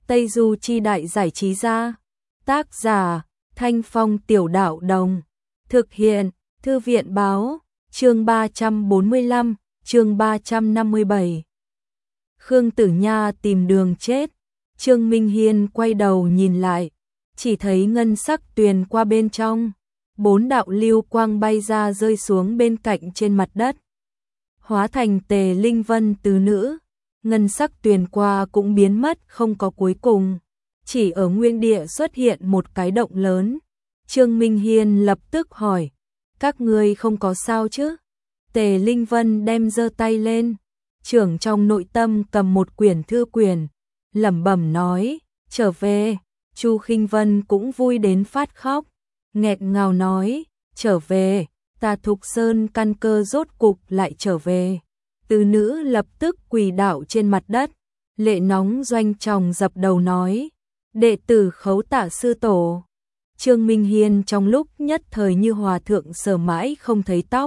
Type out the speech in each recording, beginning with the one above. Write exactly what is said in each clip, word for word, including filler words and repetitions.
Tây Du Chi Đại Giải Trí Gia. Tác giả Thanh Phong Tiểu Đạo Đồng. Thực hiện Thư viện Báo. Chương ba trăm bốn mươi lăm, chương ba trăm năm mươi bảy. Khương Tử Nha tìm đường chết. Trương Minh Hiên quay đầu nhìn lại, chỉ thấy ngân sắc tuyền qua bên trong, bốn đạo lưu quang bay ra rơi xuống bên cạnh trên mặt đất, hóa thành Tề Linh Vân tứ nữ. Ngân sắc tuyền qua cũng biến mất không có cuối cùng, chỉ ở nguyên địa xuất hiện một cái động lớn. Trương Minh Hiên lập tức hỏi, các ngươi không có sao chứ? Tề Linh Vân đem giơ tay lên, trưởng trong nội tâm cầm một quyển thư quyển, lẩm bẩm nói, trở về. Chu Khinh Vân cũng vui đến phát khóc, nghẹt ngào nói, trở về, ta Thục Sơn căn cơ rốt cục lại trở về. Tứ nữ lập tức quỳ đảo trên mặt đất, lệ nóng doanh tròng dập đầu nói, đệ tử khấu tạ sư tổ. Trương Minh Hiên trong lúc nhất thời như hòa thượng sờ mãi không thấy tóc.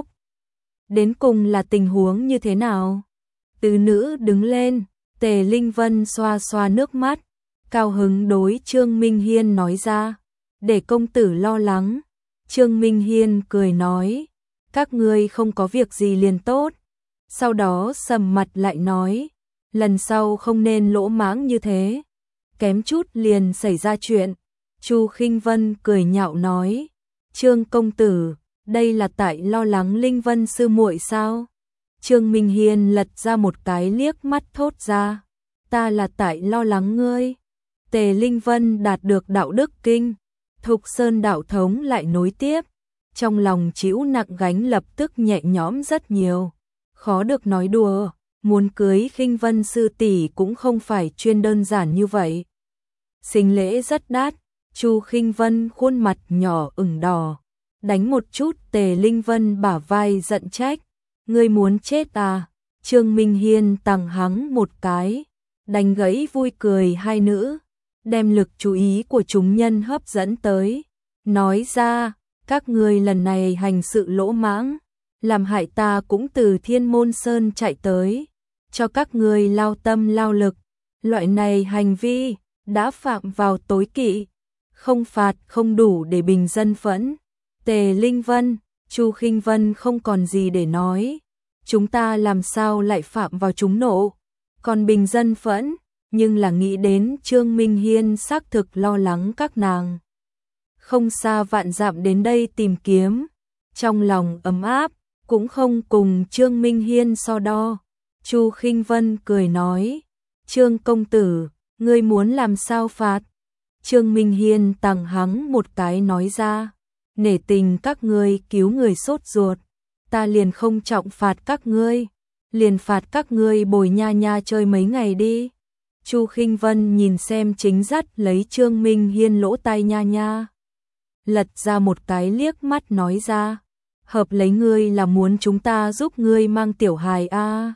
Đến cùng là tình huống như thế nào? Tứ nữ đứng lên, Tề Linh Vân xoa xoa nước mắt, cao hứng đối Trương Minh Hiên nói ra, để công tử lo lắng. Trương Minh Hiên cười nói, các ngươi không có việc gì liền tốt. Sau đó sầm mặt lại nói, lần sau không nên lỗ mãng như thế, kém chút liền xảy ra chuyện. Chu Khinh Vân cười nhạo nói, Trương công tử, đây là tại lo lắng Linh Vân sư muội sao? Trương Minh Hiên lật ra một cái liếc mắt thốt ra, ta là tại lo lắng ngươi. Tề Linh Vân đạt được đạo đức kinh, Thục Sơn đạo thống lại nối tiếp, trong lòng chịu nặng gánh lập tức nhẹ nhõm rất nhiều. Khó được nói đùa, muốn cưới Khinh Vân sư tỷ cũng không phải chuyên đơn giản như vậy. Sinh lễ rất đắt. Chu Khinh Vân khuôn mặt nhỏ ửng đỏ, đánh một chút Tề Linh Vân bả vai giận trách, ngươi muốn chết à? Trương Minh Hiên tằng hắng một cái, đánh gãy vui cười hai nữ, đem lực chú ý của chúng nhân hấp dẫn tới, nói ra, các ngươi lần này hành sự lỗ mãng, làm hại ta cũng từ Thiên Môn Sơn chạy tới, cho các ngươi lao tâm lao lực, loại này hành vi đã phạm vào tối kỵ, không phạt không đủ để bình dân phẫn. Tề Linh Vân, Chu Khinh Vân không còn gì để nói, chúng ta làm sao lại phạm vào chúng nộ, còn bình dân phẫn, nhưng là nghĩ đến Trương Minh Hiên xác thực lo lắng các nàng. Không xa vạn dặm đến đây tìm kiếm, trong lòng ấm áp, cũng không cùng Trương Minh Hiên so đo. Chu Khinh Vân cười nói, Trương công tử, ngươi muốn làm sao phạt? Trương Minh Hiên tằng hắng một cái nói ra, nể tình các ngươi cứu người sốt ruột, ta liền không trọng phạt các ngươi, liền phạt các ngươi bồi nha nha chơi mấy ngày đi. Chu Khinh Vân nhìn xem chính dắt lấy Trương Minh Hiên lỗ tai nha nha, lật ra một cái liếc mắt nói ra, hợp lấy ngươi là muốn chúng ta giúp ngươi mang tiểu hài a? À?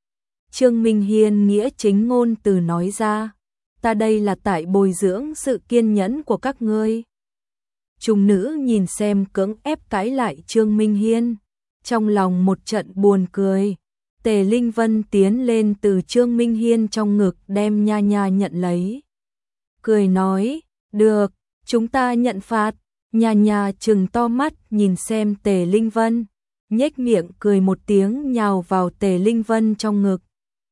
Trương Minh Hiên nghĩa chính ngôn từ nói ra, ta đây là tại bồi dưỡng sự kiên nhẫn của các ngươi. Chúng nữ nhìn xem cưỡng ép cãi lại Trương Minh Hiên, trong lòng một trận buồn cười. Tề Linh Vân tiến lên từ Trương Minh Hiên trong ngực đem nha nha nhận lấy, cười nói, được, chúng ta nhận phạt. Nha nha trừng to mắt nhìn xem Tề Linh Vân, nhếch miệng cười một tiếng nhào vào Tề Linh Vân trong ngực,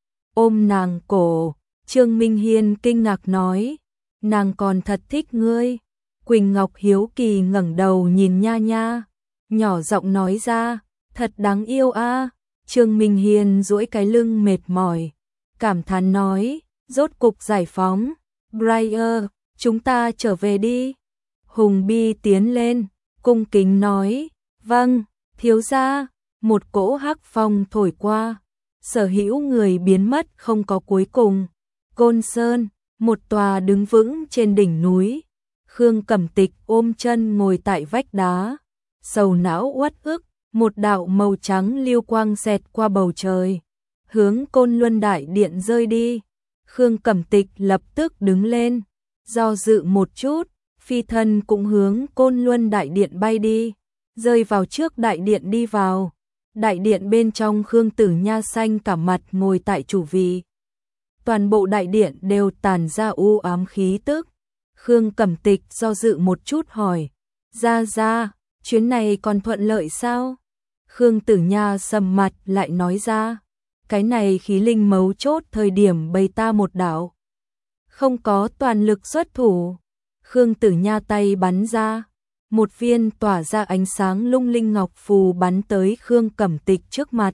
ôm nàng cổ. Trương Minh Hiên kinh ngạc nói, nàng còn thật thích ngươi. Quỳnh Ngọc hiếu kỳ ngẩng đầu nhìn nha nha, nhỏ giọng nói ra, thật đáng yêu a. À. Trương Minh Hiên duỗi cái lưng mệt mỏi, cảm thán nói, rốt cục giải phóng. Briar, chúng ta trở về đi. Hùng Bi tiến lên, cung kính nói, vâng, thiếu gia. Một cỗ hắc phong thổi qua, sở hữu người biến mất không có cuối cùng. Côn Sơn, một tòa đứng vững trên đỉnh núi. Khương Cẩm Tịch ôm chân ngồi tại vách đá, sầu não uất ức, một đạo màu trắng lưu quang xẹt qua bầu trời, hướng Côn Luân Đại Điện rơi đi. Khương Cẩm Tịch lập tức đứng lên, do dự một chút, phi thân cũng hướng Côn Luân Đại Điện bay đi, rơi vào trước đại điện đi vào. Đại điện bên trong Khương Tử Nha xanh cả mặt ngồi tại chủ vị. toàn bộ đại điện đều tản ra u ám khí tức. Khương Cẩm Tịch do dự một chút hỏi, ra ra, chuyến này còn thuận lợi sao? Khương Tử Nha sầm mặt lại nói ra, cái này khí linh mấu chốt thời điểm bày ta một đạo. Không có toàn lực xuất thủ. Khương Tử Nha tay bắn ra, một viên tỏa ra ánh sáng lung linh ngọc phù bắn tới Khương Cẩm Tịch trước mặt.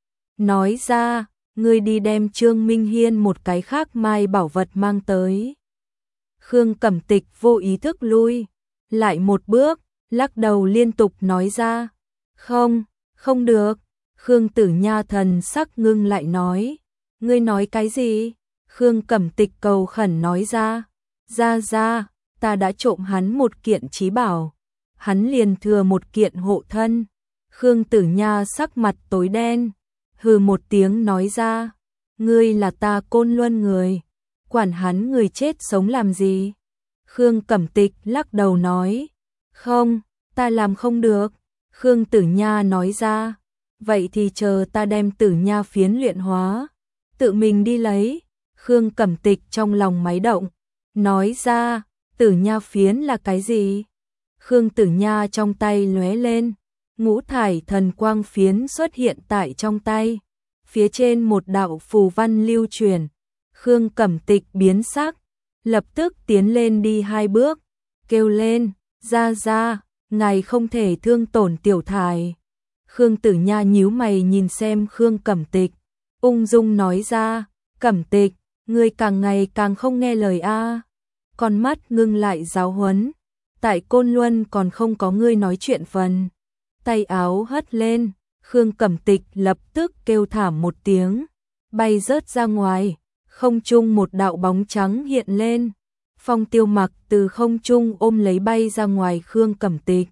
Nói ra, ngươi đi đem Trương Minh Hiên một cái khác mai bảo vật mang tới. Khương Cẩm Tịch vô ý thức lui lại một bước, lắc đầu liên tục nói ra, không, không được. Khương Tử Nha thần sắc ngưng lại nói, ngươi nói cái gì? Khương Cẩm Tịch cầu khẩn nói ra, ra ra, ta đã trộm hắn một kiện chí bảo, hắn liền thừa một kiện hộ thân. Khương Tử Nha sắc mặt tối đen, hừ một tiếng nói ra, ngươi là ta Côn Luân người, quản hắn người chết sống làm gì? Khương Cẩm Tịch lắc đầu nói, không, ta làm không được. Khương Tử Nha nói ra, vậy thì chờ ta đem Tử Nha phiến luyện hóa, tự mình đi lấy. Khương Cẩm Tịch trong lòng máy động, nói ra, Tử Nha phiến là cái gì? Khương Tử Nha trong tay lóe lên, ngũ thải thần quang phiến xuất hiện tại trong tay, phía trên một đạo phù văn lưu truyền. Khương Cẩm Tịch biến sắc, lập tức tiến lên đi hai bước, kêu lên, ra ra, ngài không thể thương tổn tiểu thải. Khương Tử Nha nhíu mày nhìn xem Khương Cẩm Tịch, ung dung nói ra, Cẩm Tịch, ngươi càng ngày càng không nghe lời a. Con mắt ngưng lại giáo huấn, tại Côn Luân còn không có ngươi nói chuyện phần. Tay áo hất lên, Khương Cẩm Tịch lập tức kêu thảm một tiếng, bay rớt ra ngoài, không trung một đạo bóng trắng hiện lên. Phong Tiêu Mặc từ không trung ôm lấy bay ra ngoài Khương Cẩm Tịch.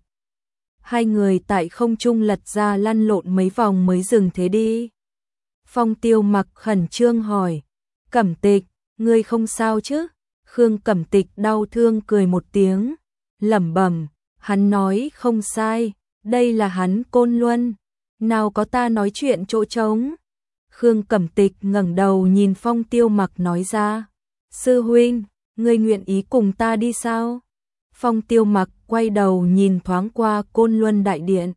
Hai người tại không trung lật ra lăn lộn mấy vòng mới dừng thế đi. Phong Tiêu Mặc khẩn trương hỏi, Cẩm Tịch, ngươi không sao chứ? Khương Cẩm Tịch đau thương cười một tiếng, lẩm bẩm, hắn nói không sai, đây là hắn Côn Luân, nào có ta nói chuyện chỗ trống. Khương Cẩm Tịch ngẩng đầu nhìn Phong Tiêu Mặc nói ra, sư huynh, ngươi nguyện ý cùng ta đi sao? Phong Tiêu Mặc quay đầu nhìn thoáng qua Côn Luân đại điện,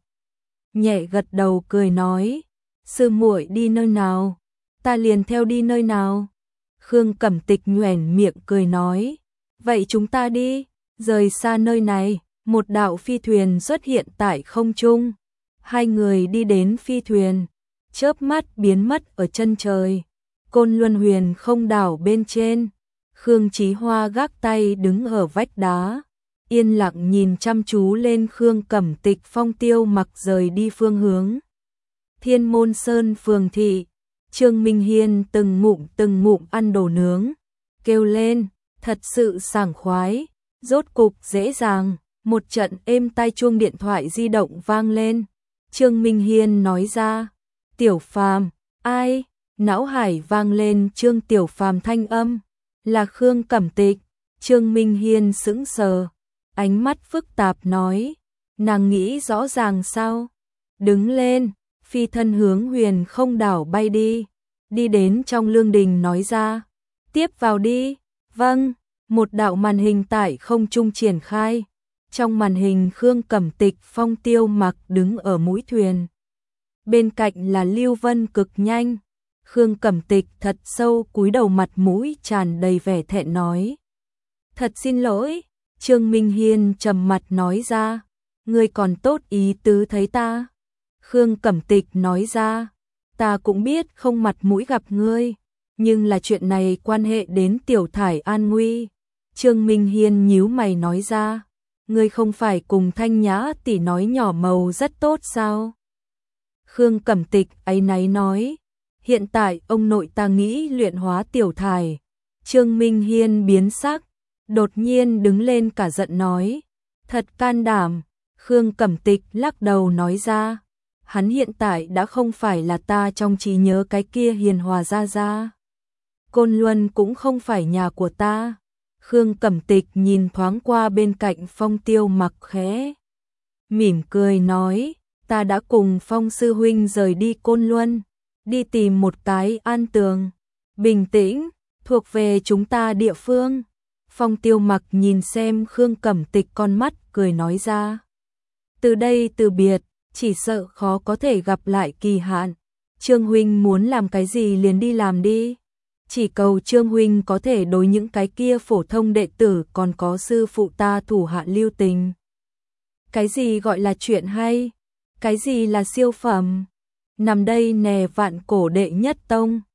nhẹ gật đầu cười nói, sư muội đi nơi nào, ta liền theo đi nơi nào. Khương Cẩm Tịch nhoẻn miệng cười nói, vậy chúng ta đi. Rời xa nơi này, một đạo phi thuyền xuất hiện tại không trung. Hai người đi đến phi thuyền, chớp mắt biến mất ở chân trời. Côn Luân Huyền không đảo bên trên, Khương Chí Hoa gác tay đứng ở vách đá, yên lặng nhìn chăm chú lên Khương Cẩm Tịch. Phong Tiêu Mặc rời đi phương hướng Thiên Môn Sơn phường thị. Trương Minh Hiên từng ngụm từng ngụm ăn đồ nướng, kêu lên, thật sự sảng khoái, rốt cục dễ dàng. Một trận êm tai chuông điện thoại di động vang lên. Trương Minh Hiên nói ra, Tiểu Phàm, ai? Não hải vang lên Trương Tiểu Phàm thanh âm, là Khương Cẩm Tịch. Trương Minh Hiên sững sờ, ánh mắt phức tạp nói, nàng nghĩ rõ ràng sao? Đứng lên, phi thân hướng Huyền không đảo bay đi, đi đến trong lương đình nói ra, tiếp vào đi. Vâng. Một đạo màn hình tại không trung triển khai, trong màn hình Khương Cẩm Tịch, Phong Tiêu Mặc đứng ở mũi thuyền, bên cạnh là Lưu Vân cực nhanh. Khương Cẩm Tịch thật sâu cúi đầu, mặt mũi tràn đầy vẻ thẹn nói, thật xin lỗi. Trương Minh Hiên trầm mặt nói ra, ngươi còn tốt ý tứ thấy ta. Khương Cẩm Tịch nói ra, ta cũng biết không mặt mũi gặp ngươi, nhưng là chuyện này quan hệ đến tiểu thải an nguy. Trương Minh Hiên nhíu mày nói ra, ngươi không phải cùng Thanh Nhã tỷ nói nhỏ màu rất tốt sao? Khương Cẩm Tịch áy náy nói, hiện tại ông nội ta nghĩ luyện hóa tiểu thải. Trương Minh Hiên biến sắc, đột nhiên đứng lên cả giận nói, thật can đảm. Khương Cẩm Tịch lắc đầu nói ra, hắn hiện tại đã không phải là ta trong trí nhớ cái kia hiền hòa ra ra. Côn Luân cũng không phải nhà của ta. Khương Cẩm Tịch nhìn thoáng qua bên cạnh Phong Tiêu Mặc khẽ mỉm cười nói, ta đã cùng Phong sư huynh rời đi Côn Luân, đi tìm một cái an tường, bình tĩnh, thuộc về chúng ta địa phương. Phong Tiêu Mặc nhìn xem Khương Cẩm Tịch con mắt cười nói ra. Từ đây từ biệt, chỉ sợ khó có thể gặp lại kỳ hạn. Trương huynh muốn làm cái gì liền đi làm đi. Chỉ cầu Trương huynh có thể đối những cái kia phổ thông đệ tử còn có sư phụ ta thủ hạ lưu tình. Cái gì gọi là chuyện hay? Cái gì là siêu phẩm? Nằm đây nè vạn cổ đệ nhất tông.